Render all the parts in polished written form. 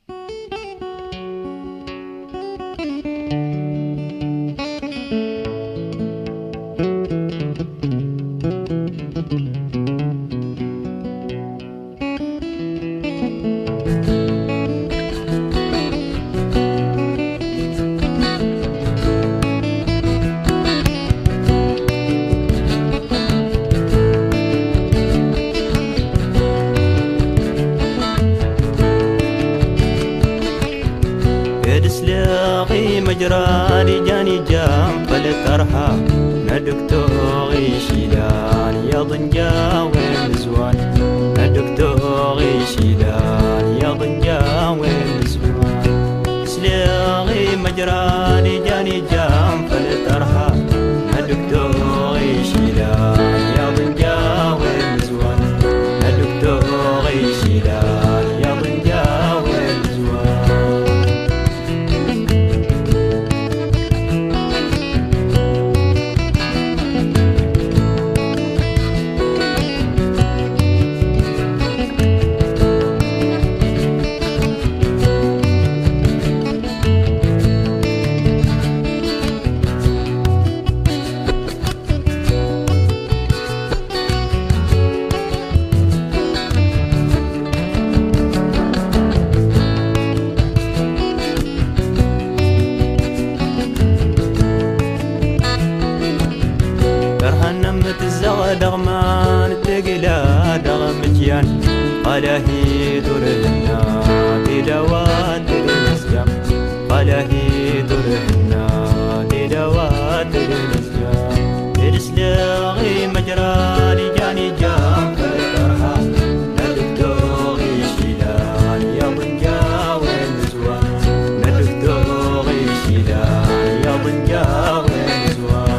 سلاغي مجرى جاني جام فلترحى ندكتوري شيلان يا ضنجا والنسوان ندكتوري شيلان يا ضنجا والنسوان سلاغي مجرى جاني جام فلترحى ندكتوري شيلان يا ضنجا والنسوان ندكتوري شيلان يا ضنجا دغمان تقلا دغمجيان قلاهي درهنا تدوات النسيان قلاهي درهنا تدوات النسيان ترسلاغي مجرى لجاني جام فالترحى ندكتوري شيلان يا ضنجا والنسوان ندكتوري شيلان يا ضنجا والنسوان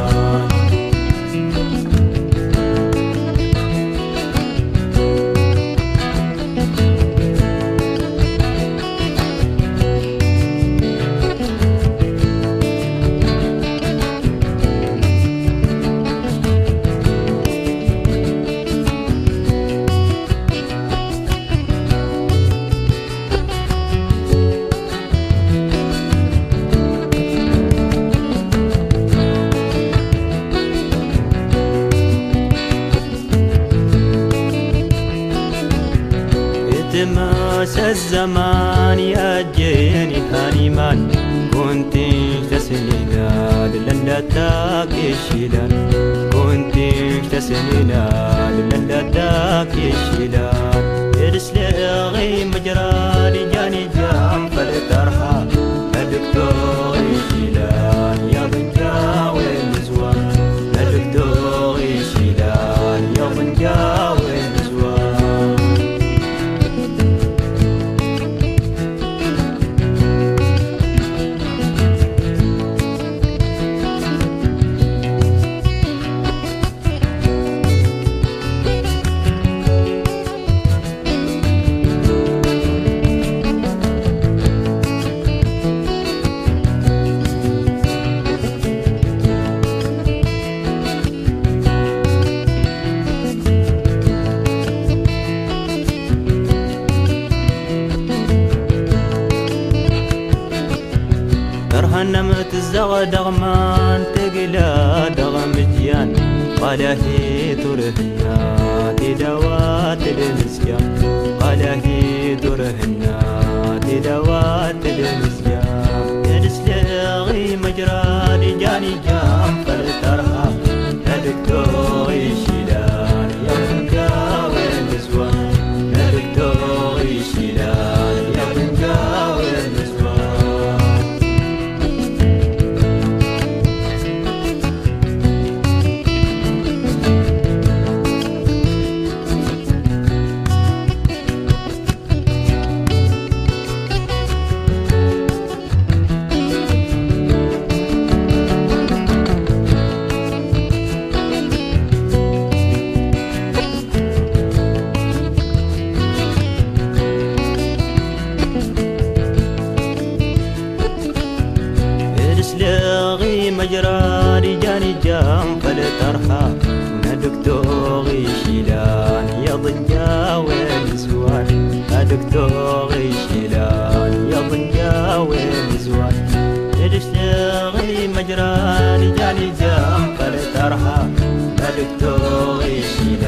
التماس الزمان يا جيني هانيمان كنت تسنينا للندتك الشيلان كنت تسنينا للندتك الشيلان ارسلغي مجرى لجاني جام فلترحى الدكتور الشيلان يا ضنجا والنسوان الدكتور الشيلان يا ضنجا والنسوان نمت الزغ دغمان تقلا دغمجيان قلاهي ترهنا تدوات النسيان قلاهي ترهنا تدوات النسيان ترسلغي مجرى لجاني جام فلترحى الدكتور الشيلان يا ضنجا والنسوان الدكتور الشيلان يا ضنجا والنسوان مجرى رجاني جام فلترحى دكتور شيلان يا ضنجا والنسوان دكتور شيلان نجام فلترها بدك توغي